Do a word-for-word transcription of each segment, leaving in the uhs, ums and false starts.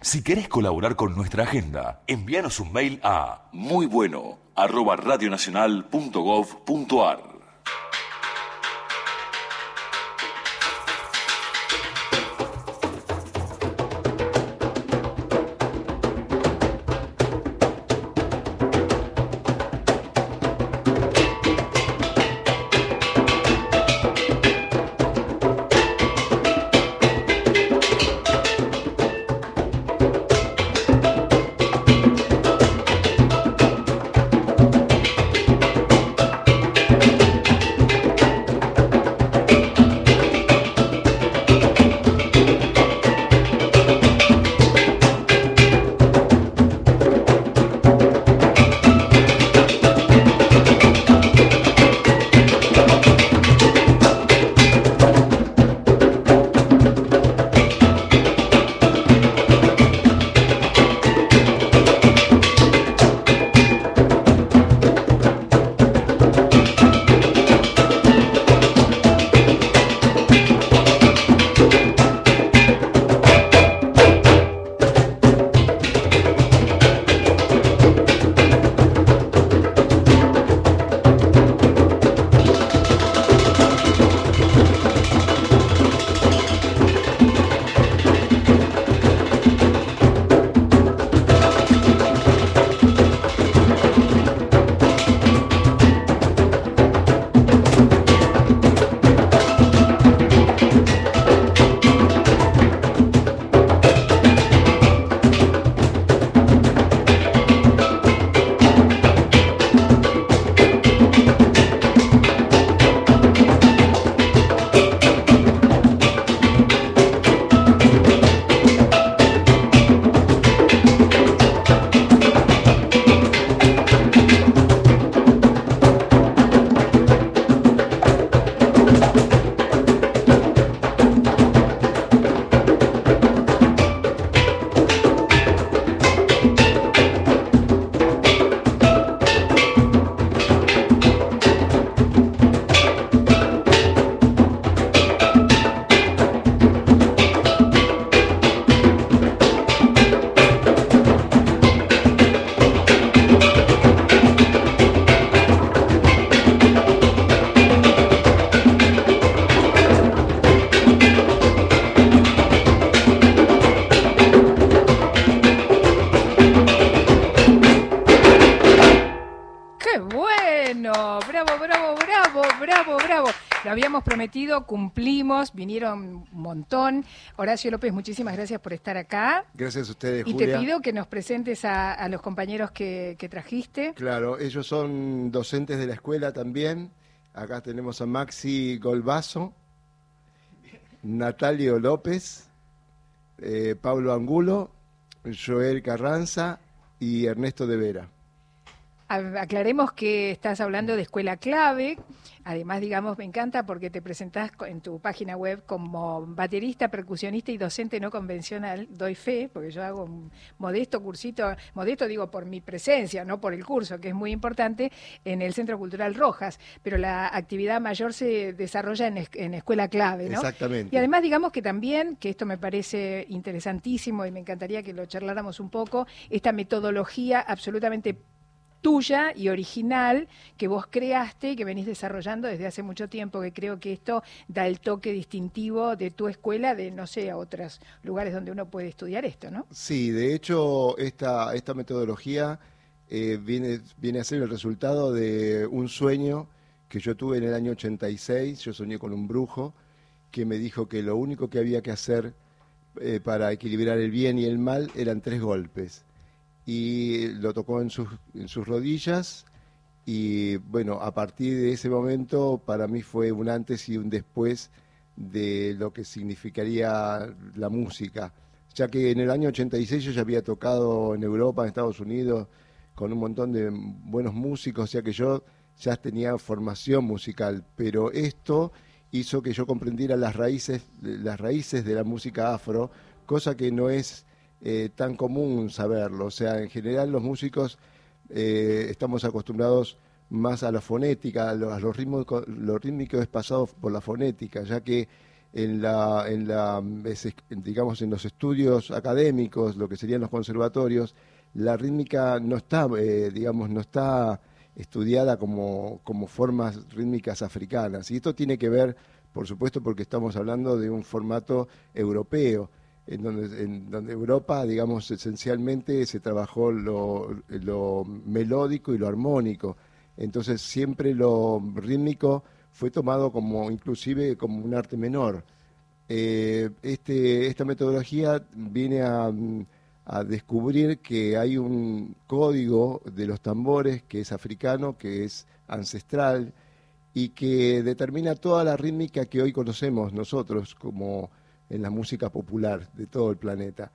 Si querés colaborar con nuestra agenda, envíanos un mail a muybueno arroba radionacional punto gov punto ar. Prometido, cumplimos, vinieron un montón. Horacio López, muchísimas gracias por estar acá. Gracias a ustedes, y Julia. Y te pido que nos presentes a, a los compañeros que, que trajiste. Claro, ellos son docentes de la escuela también. Acá tenemos a Maxi Golbazo, Natalio López, eh, Pablo Angulo, Joel Carranza y Ernesto de Vera. Aclaremos que estás hablando de Escuela Clave. Además, digamos, me encanta porque te presentás en tu página web como baterista, percusionista y docente no convencional. Doy fe, porque yo hago un modesto cursito, modesto digo por mi presencia, no por el curso, que es muy importante, en el Centro Cultural Rojas. Pero la actividad mayor se desarrolla en, en Escuela Clave, ¿no? Exactamente. Y además, digamos que también, que esto me parece interesantísimo y me encantaría que lo charláramos un poco, esta metodología absolutamente tuya y original que vos creaste y que venís desarrollando desde hace mucho tiempo, que creo que esto da el toque distintivo de tu escuela, de, no sé, a otros lugares donde uno puede estudiar esto, ¿no? Sí, de hecho, esta, esta metodología eh, viene, viene a ser el resultado de un sueño que yo tuve en el año ochenta y seis. Yo soñé con un brujo que me dijo que lo único que había que hacer eh, para equilibrar el bien y el mal eran tres golpes. Y lo tocó en sus, en sus rodillas y bueno, a partir de ese momento para mí fue un antes y un después de lo que significaría la música, ya que en el año ochenta y seis yo ya había tocado en Europa, en Estados Unidos, con un montón de buenos músicos, o sea que yo ya tenía formación musical, pero esto hizo que yo comprendiera las raíces, las raíces de la música afro, cosa que no es Eh, tan común saberlo. O sea, en general los músicos eh, estamos acostumbrados más a la fonética, a los, a los ritmos, lo rítmico es pasado por la fonética, ya que en la, en la, digamos, en los estudios académicos, lo que serían los conservatorios, la rítmica no está, eh, digamos, no está estudiada como, como formas rítmicas africanas. Y esto tiene que ver, por supuesto, porque estamos hablando de un formato europeo, en donde, en donde Europa, digamos, esencialmente se trabajó lo, lo melódico y lo armónico. Entonces siempre lo rítmico fue tomado como, inclusive, como un arte menor. Eh, este, esta metodología viene a, a descubrir que hay un código de los tambores que es africano, que es ancestral, y que determina toda la rítmica que hoy conocemos nosotros como en la música popular de todo el planeta.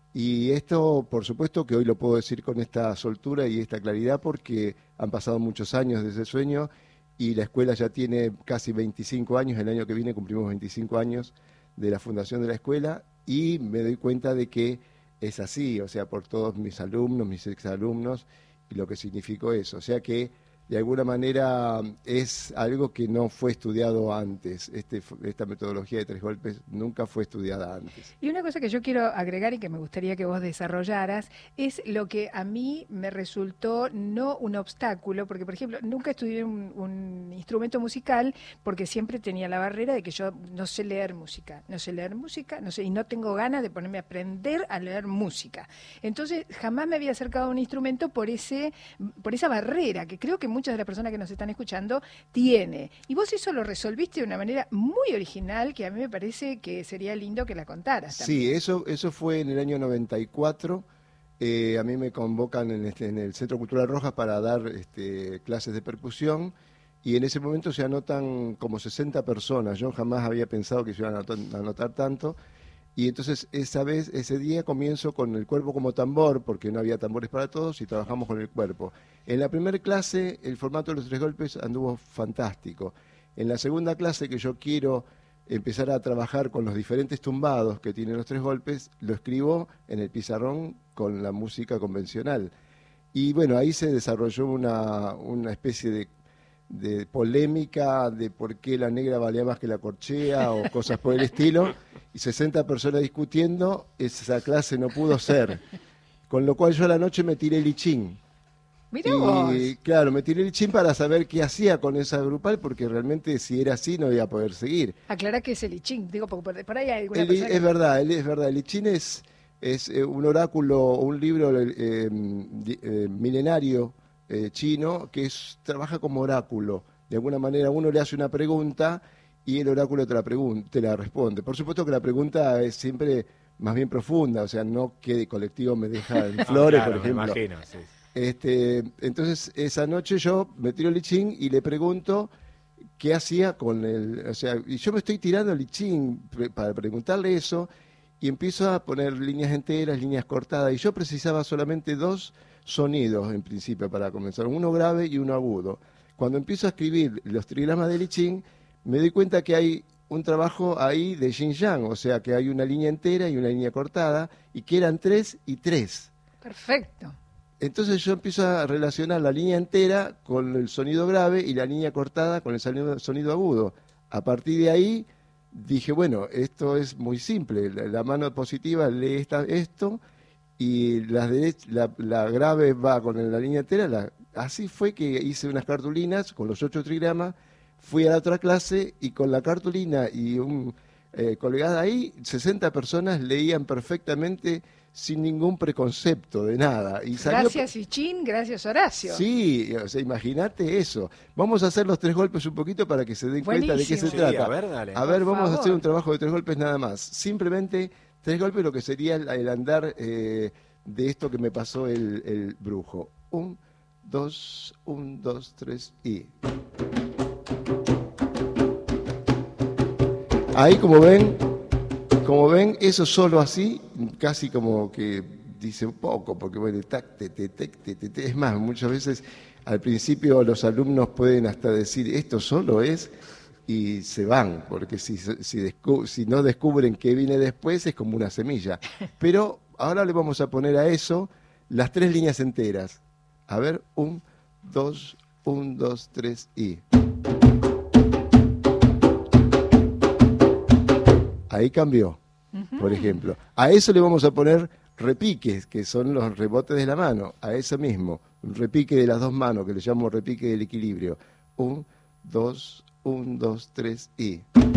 Y esto, por supuesto, que hoy lo puedo decir con esta soltura y esta claridad porque han pasado muchos años de ese sueño y la escuela ya tiene casi veinticinco años, el año que viene cumplimos veinticinco años de la fundación de la escuela y me doy cuenta de que es así, o sea, por todos mis alumnos, mis exalumnos y lo que significó eso. O sea que de alguna manera es algo que no fue estudiado antes. Este, esta metodología de tres golpes nunca fue estudiada antes. Y una cosa que yo quiero agregar y que me gustaría que vos desarrollaras es lo que a mí me resultó no un obstáculo, porque por ejemplo nunca estudié un, un instrumento musical porque siempre tenía la barrera de que yo no sé leer música, no sé leer música, no sé, y no tengo ganas de ponerme a aprender a leer música. Entonces jamás me había acercado a un instrumento por ese, por esa barrera que creo que muchas de las personas que nos están escuchando tiene. Y vos eso lo resolviste de una manera muy original que a mí me parece que sería lindo que la contaras también. Sí, eso, eso fue en el año noventa y cuatro. Eh, a mí me convocan en, este, en el Centro Cultural Rojas para dar este, clases de percusión y en ese momento se anotan como sesenta personas. Yo jamás había pensado que se iban a anotar, a anotar tanto. Y entonces esa vez, ese día comienzo con el cuerpo como tambor, porque no había tambores para todos, y trabajamos con el cuerpo. En la primera clase, el formato de los tres golpes anduvo fantástico. En la segunda clase, que yo quiero empezar a trabajar con los diferentes tumbados que tienen los tres golpes, lo escribo en el pizarrón con la música convencional. Y bueno, ahí se desarrolló una, una especie de... de polémica de por qué la negra valía más que la corchea o cosas por el estilo, y sesenta personas discutiendo, esa clase no pudo ser. Con lo cual yo a la noche me tiré el lichín. Mirá y vos. claro, me tiré el lichín para saber qué hacía con esa grupal, porque realmente si era así no iba a poder seguir. Aclará que es el I Ching, digo, porque por, por ahí hay alguna El, persona es que... verdad, el, es verdad, el lichín es, es eh, un oráculo, un libro eh, eh, milenario, Eh, chino, que es, trabaja como oráculo. De alguna manera uno le hace una pregunta y el oráculo te la, pregun te la responde. Por supuesto que la pregunta es siempre más bien profunda, o sea, no que colectivo me deja en flores, ah, claro, por ejemplo. Me imagino, sí. Este, entonces, esa noche yo me tiro el lichín y le pregunto qué hacía con el... O sea, y yo me estoy tirando el lichín pre para preguntarle eso y empiezo a poner líneas enteras, líneas cortadas, y yo precisaba solamente dos sonidos en principio para comenzar, uno grave y uno agudo. Cuando empiezo a escribir los trigramas de Lichín, me doy cuenta que hay un trabajo ahí de yin yang, o sea que hay una línea entera y una línea cortada, y que eran tres y tres. Perfecto. Entonces yo empiezo a relacionar la línea entera con el sonido grave y la línea cortada con el sonido, sonido agudo. A partir de ahí dije, bueno, esto es muy simple, la, la mano positiva lee esta, esto, y la, derech la, la grave va con la línea entera. La, así fue que hice unas cartulinas con los ocho trigramas, fui a la otra clase y con la cartulina y un eh, colgada ahí, sesenta personas leían perfectamente sin ningún preconcepto de nada. Y salió... Gracias Ichín, gracias Horacio. Sí, o sea, imagínate eso. Vamos a hacer los tres golpes un poquito para que se den Buenísimo. cuenta de qué se Sí, trata. a ver, dale. A ver, Por vamos favor. a hacer un trabajo de tres golpes nada más. Simplemente tres golpes, lo que sería el, el andar eh, de esto que me pasó el, el brujo. Un, dos, un, dos, tres y... Ahí como ven, como ven, eso solo así, casi como que dice un poco, porque bueno, tac, te, te, te, te, te, te. Es más, muchas veces al principio los alumnos pueden hasta decir, esto solo es... y se van, porque si, si, descu si no descubren qué viene después es como una semilla. Pero ahora le vamos a poner a eso las tres líneas enteras. A ver, un, dos, un, dos, tres y... ahí cambió, uh-huh. por ejemplo. A eso le vamos a poner repiques, que son los rebotes de la mano, a eso mismo, un repique de las dos manos, que le llamo repique del equilibrio. Un, dos, un, dos, tres y...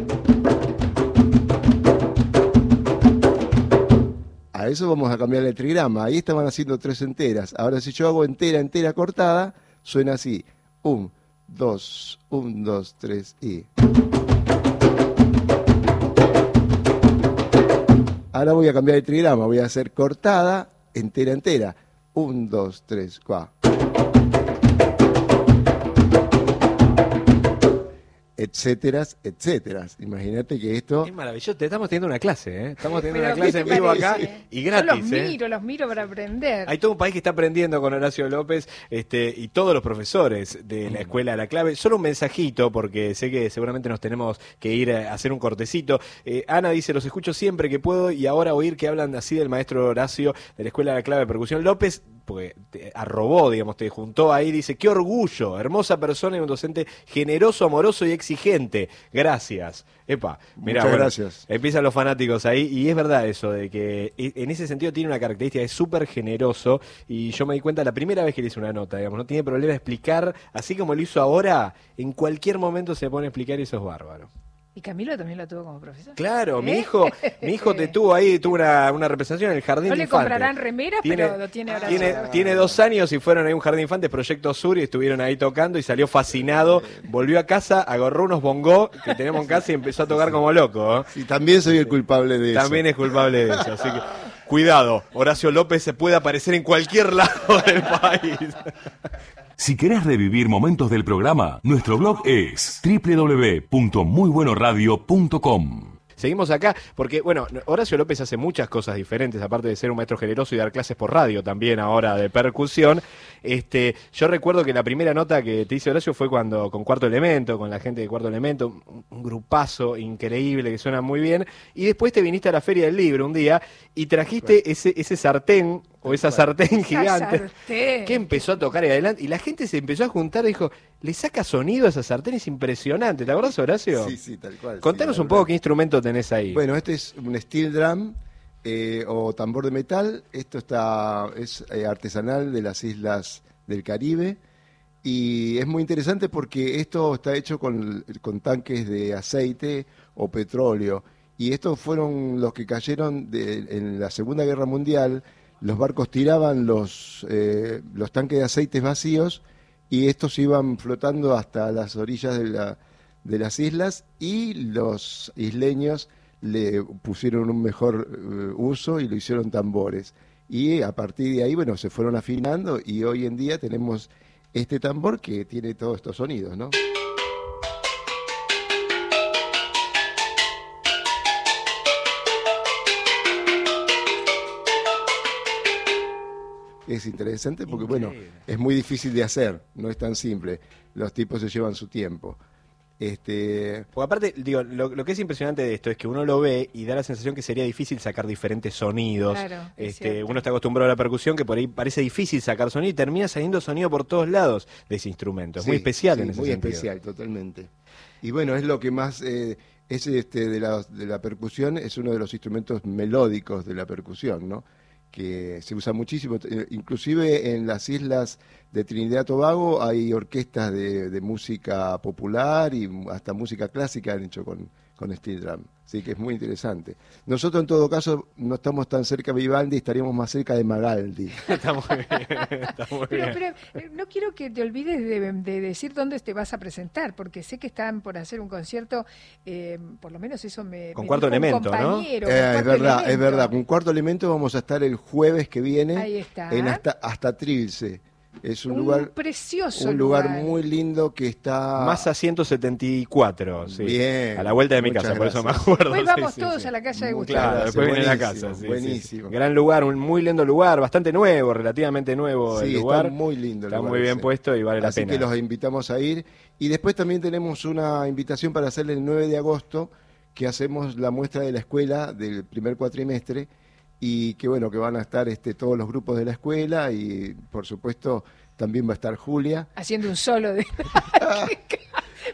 A eso vamos a cambiar el trigrama. Ahí estaban haciendo tres enteras. Ahora si yo hago entera, entera, cortada, suena así. Un, dos, un, dos, tres y... Ahora voy a cambiar el trigrama. Voy a hacer cortada, entera, entera. Un, dos, tres, cuatro. Etcétera, etcétera. Imagínate que esto... Es maravilloso, te estamos teniendo una clase, ¿eh? Estamos teniendo Pero, una clase en vivo acá y gratis. Yo los ¿eh? miro, los miro para aprender. Hay todo un país que está aprendiendo con Horacio López este, y todos los profesores de la Escuela La Clave. Solo un mensajito, porque sé que seguramente nos tenemos que ir a hacer un cortecito. Eh, Ana dice, los escucho siempre que puedo y ahora oír que hablan así del maestro Horacio de la Escuela La Clave de Percusión. López, porque te arrobó, digamos, te juntó ahí, dice, qué orgullo, hermosa persona y un docente generoso, amoroso y exigente. Gracias. Epa, mirá, Muchas bueno, gracias. Empiezan los fanáticos ahí y es verdad eso, de que en ese sentido tiene una característica, es súper generoso y yo me di cuenta la primera vez que le hice una nota, digamos, no tiene problema de explicar, así como lo hizo ahora, en cualquier momento se pone a explicar y eso es bárbaro. ¿Y Camilo también lo tuvo como profesor? Claro, ¿Eh? mi hijo mi hijo te tuvo ahí, tuvo una, una representación en el jardín No de le infantes. comprarán remeras, tiene, pero lo tiene ahora. Tiene, solo. tiene dos años y fueron ahí a un jardín de infantes, Proyecto Sur, y estuvieron ahí tocando y salió fascinado. Volvió a casa, agarró unos bongos que tenemos en casa y empezó a tocar como loco. ¿eh? Sí, también soy el culpable de eso. También es culpable de eso, así que cuidado, Horacio López se puede aparecer en cualquier lado del país. Si querés revivir momentos del programa, nuestro blog es doble u doble u doble u punto muy bueno radio punto com. Seguimos acá porque, bueno, Horacio López hace muchas cosas diferentes, aparte de ser un maestro generoso y dar clases por radio también ahora de percusión. Este, yo recuerdo que la primera nota que te hice, Horacio, fue cuando con Cuarto Elemento, con la gente de Cuarto Elemento, un, un grupazo increíble que suena muy bien, y después te viniste a la Feria del Libro un día y trajiste bueno. ese, ese sartén, o esa sartén esa gigante, sartén. que empezó a tocar ahí adelante, y la gente se empezó a juntar y dijo, le saca sonido a esa sartén, es impresionante. ¿Te acordás, Horacio? Sí, sí, tal cual. Contanos sí, un poco qué instrumento tenés ahí. Bueno, este es un steel drum eh, o tambor de metal. Esto está es eh, artesanal de las islas del Caribe y es muy interesante porque esto está hecho con, con tanques de aceite o petróleo. Y estos fueron los que cayeron de, en la Segunda Guerra Mundial. Los barcos tiraban los, eh, los tanques de aceites vacíos y estos iban flotando hasta las orillas de, la, de las islas y los isleños le pusieron un mejor uh, uso y lo hicieron tambores. Y a partir de ahí, bueno, se fueron afinando y hoy en día tenemos este tambor que tiene todos estos sonidos, ¿no? Es interesante porque, Increíble. bueno, es muy difícil de hacer, no es tan simple. Los tipos se llevan su tiempo. Este... Porque aparte, digo, lo, lo que es impresionante de esto es que uno lo ve y da la sensación que sería difícil sacar diferentes sonidos. Claro, este, uno está acostumbrado a la percusión, que por ahí parece difícil sacar sonido y termina saliendo sonido por todos lados de ese instrumento. Es sí, muy especial sí, en ese muy sentido. Muy especial, totalmente. Y bueno, es lo que más... Eh, es este de la, de la percusión, es uno de los instrumentos melódicos de la percusión, ¿no? Que se usa muchísimo, inclusive en las islas de Trinidad y Tobago hay orquestas de, de música popular y hasta música clásica han hecho con, con steel drum, así que es muy interesante. Nosotros en todo caso no estamos tan cerca de Vivaldi, estaríamos más cerca de Magaldi. Está muy bien, está muy pero, bien. pero no quiero que te olvides de, de decir dónde te vas a presentar, porque sé que están por hacer un concierto, eh, por lo menos eso me... Con me Cuarto Elemento, ¿no? Eh, es verdad, elemento. es verdad, con Cuarto Elemento vamos a estar el jueves que viene. Ahí está. En hasta, hasta Trilce. Es un, un lugar precioso un lugar, lugar muy lindo que está Massa ciento setenta y cuatro, sí. Bien, a la vuelta de mi casa, gracias. por eso me acuerdo. Después vamos sí, todos sí, sí. a la casa de Gustavo. Claro, después viene a la casa. Sí, buenísimo. Sí, sí. Gran lugar, un muy lindo lugar, bastante nuevo, relativamente nuevo sí, el lugar. Está muy lindo. El está lugar muy bien ese. puesto y vale Así la pena. Así que los invitamos a ir. Y después también tenemos una invitación para hacer el nueve de agosto, que hacemos la muestra de la escuela del primer cuatrimestre y que bueno, que van a estar este, todos los grupos de la escuela y por supuesto también va a estar Julia. Haciendo un solo de...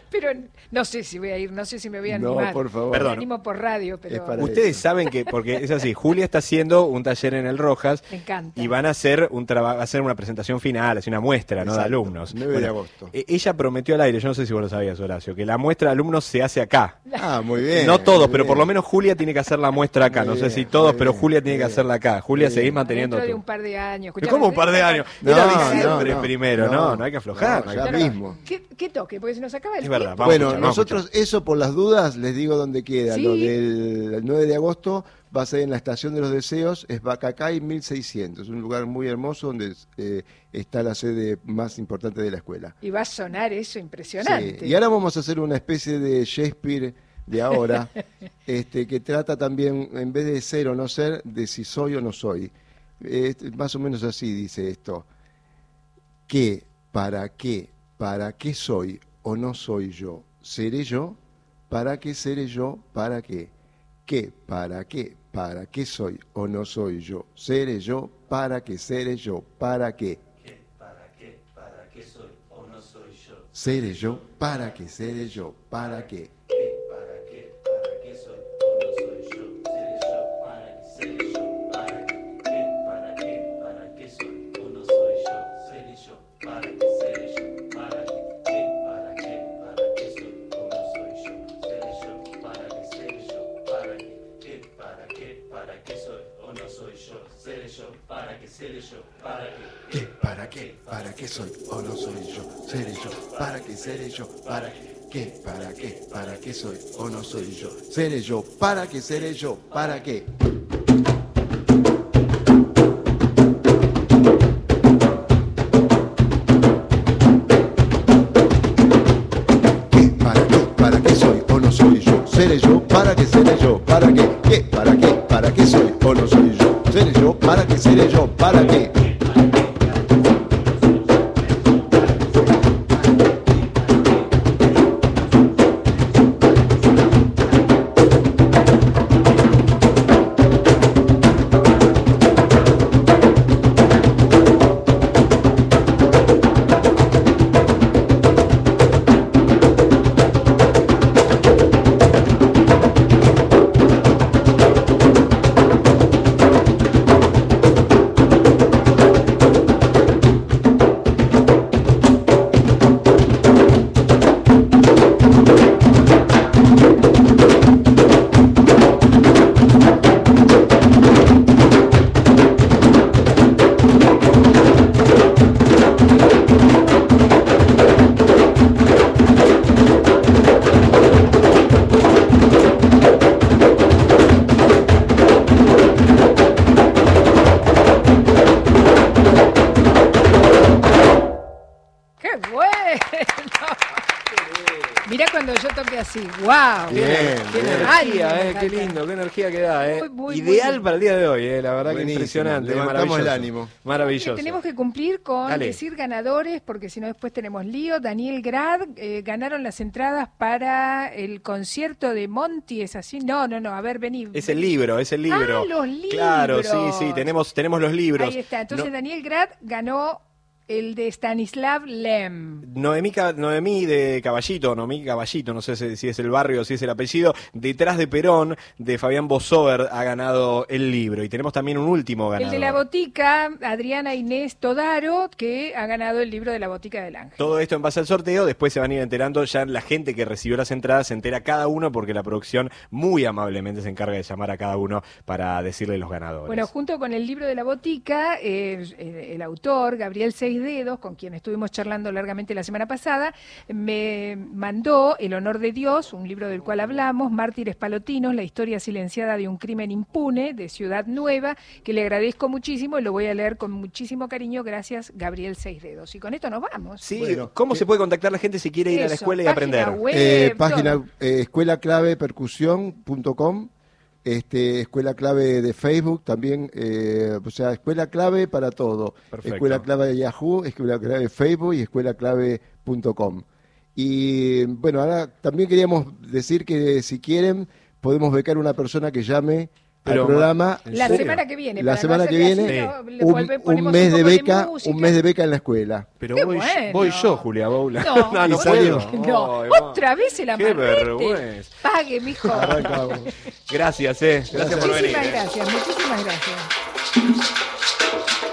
Pero no sé si voy a ir, no sé si me voy a No, animar. por favor. Perdón. Me animo por radio, pero Es para Ustedes eso. saben que, porque es así, Julia está haciendo un taller en el Rojas me encanta. y van a hacer un traba- va a hacer una presentación final, así una muestra, ¿no? De Exacto, alumnos. nueve de agosto. e- Ella prometió al aire, yo no sé si vos lo sabías, Horacio, que la muestra de alumnos se hace acá. Ah, muy bien. No todos, muy pero por lo bien. menos Julia tiene que hacer la muestra acá. Muy No sé bien, si todos, muy pero bien, Julia tiene muy que bien. hacerla acá. Julia, Muy seguís bien. manteniendo Dentro de tu- un par de años. ¿Pero Escuchame, ¿Cómo un par de años? No, Era no, diciembre no, primero, no, no, no, hay que aflojar. no, hay ya que- Claro, mismo. ¿Qué, ¿Qué toque? Porque se nos acaba el Es verdad, tiempo. vamos a Bueno, escuchar, vamos a nosotros eso por las dudas les digo dónde queda. Sí. Lo del nueve de agosto va a ser en la Estación de los Deseos, es Bacacay mil seiscientos, un lugar muy hermoso donde eh, está la sede más importante de la escuela. Y va a sonar eso impresionante. Sí, y ahora vamos a hacer una especie de Shakespeare de ahora, este, que trata también, en vez de ser o no ser, de si soy o no soy. Este, más o menos así dice esto. ¿Qué, para qué, para qué soy o no soy yo? ¿Seré yo? ¿Para qué seré yo? ¿Para qué? ¿Qué, para qué, para qué soy o no soy yo? ¿Seré yo? ¿Para qué seré yo? ¿Para qué? ¿Para qué? ¿Para qué soy o no soy yo? ¿Seré yo? ¿Para qué seré yo? ¿Para qué? ¿Qué? ¿Para qué? ¿Para qué soy o no soy yo? ¿Seré yo? ¿Para qué? ¿Seré yo? ¿Para qué? ¿Qué? ¿Para qué? ¿Para qué soy o no soy yo? ¿Seré yo? ¿Para qué? ¿Seré yo? ¿Para qué? ¿Qué? ¿Para qué? ¿Para qué soy o no soy yo? ¿Seré yo? ¿Para qué? ¿Seré yo? ¿Para qué? ¿Qué? ¿Para qué? ¿Para qué soy o no soy yo? ¿Seré yo? ¿Para qué? ¿Seré yo? ¿Para qué? ¿Qué? ¿Para qué? ¿Para qué soy o no soy yo? ¿Seré yo? ¿Para qué seré yo? ¿Para qué? ¿Qué? ¿Para qué? ¿Para qué soy o no soy yo? ¿Seré yo? ¿Para qué seré yo? ¿Para qué? ¿Qué? ¿Para qué? ¿Para qué soy o no soy yo? ¿Seré yo? ¿Para qué seré yo? ¿Para qué? ¿Qué? ¿Para qué? ¿Para qué soy o no soy yo? ¿Seré yo? ¿Para qué seré yo? ¿Para qué? ¡Qué bueno! Mirá cuando yo toque así, wow. Bien, Qué bien. energía, Ay, eh, me qué encanta. lindo, qué energía que da, eh. Muy, muy, Ideal muy para el día de hoy, eh, la verdad que Buenísimo, impresionante, eh, levantamos maravilloso. el ánimo. Maravilloso. Tenemos que cumplir con Dale. decir ganadores, porque si no después tenemos lío. Daniel Grad eh, ganaron las entradas para el concierto de Monty, ¿es así? No, no, no, a ver, vení. Es el libro, es el libro. Ah, los libros. Claro, sí, sí, tenemos, tenemos los libros. Ahí está, entonces No- Daniel Grad ganó el de Stanislav Lem. Noemí, Ca- Noemí de Caballito, Noemí Caballito, no sé si si es el barrio o si es el apellido, detrás de Perón, de Fabián Bosover, ha ganado el libro. Y tenemos también un último ganador. El de la botica, Adriana Inés Todaro, que ha ganado el libro de la botica del ángel. Todo esto en base al sorteo, después se van a ir enterando, ya la gente que recibió las entradas se entera cada uno porque la producción muy amablemente se encarga de llamar a cada uno para decirle los ganadores. Bueno, junto con el libro de la botica, eh, eh, el autor, Gabriel Seis Dedos, con quien estuvimos charlando largamente la semana pasada, me mandó El honor de Dios, un libro del cual hablamos, Mártires Palotinos, la historia silenciada de un crimen impune de Ciudad Nueva, que le agradezco muchísimo y lo voy a leer con muchísimo cariño. Gracias, Gabriel Seis Dedos. Y con esto nos vamos. Sí, Bueno, ¿cómo ¿qué- se puede contactar la gente si quiere ir a la Eso, escuela y página aprender? web, Eh, todo. página eh, escuela clave percusión punto com, este, escuela clave de Facebook también, eh, o sea, escuela clave para todo. Perfecto. Escuela clave de Yahoo, escuela clave de Facebook y escuela clave punto com. Y bueno, ahora también queríamos decir que si quieren podemos becar una persona que llame Pero, al programa. La serio? semana que viene. La para semana no que hacerle viene, así, no, le un, volve- un ponemos mes de poco beca, música. un mes de beca en la escuela. Pero Qué voy, bueno. voy yo, Julia Boula. No, no, no vos puedo. no, no. Ay, Otra vez el Qué amarrete. vergüenza. Pague, mijo. Arrancamos. Gracias, eh. Gracias por venir. Muchísimas eh. gracias, muchísimas gracias.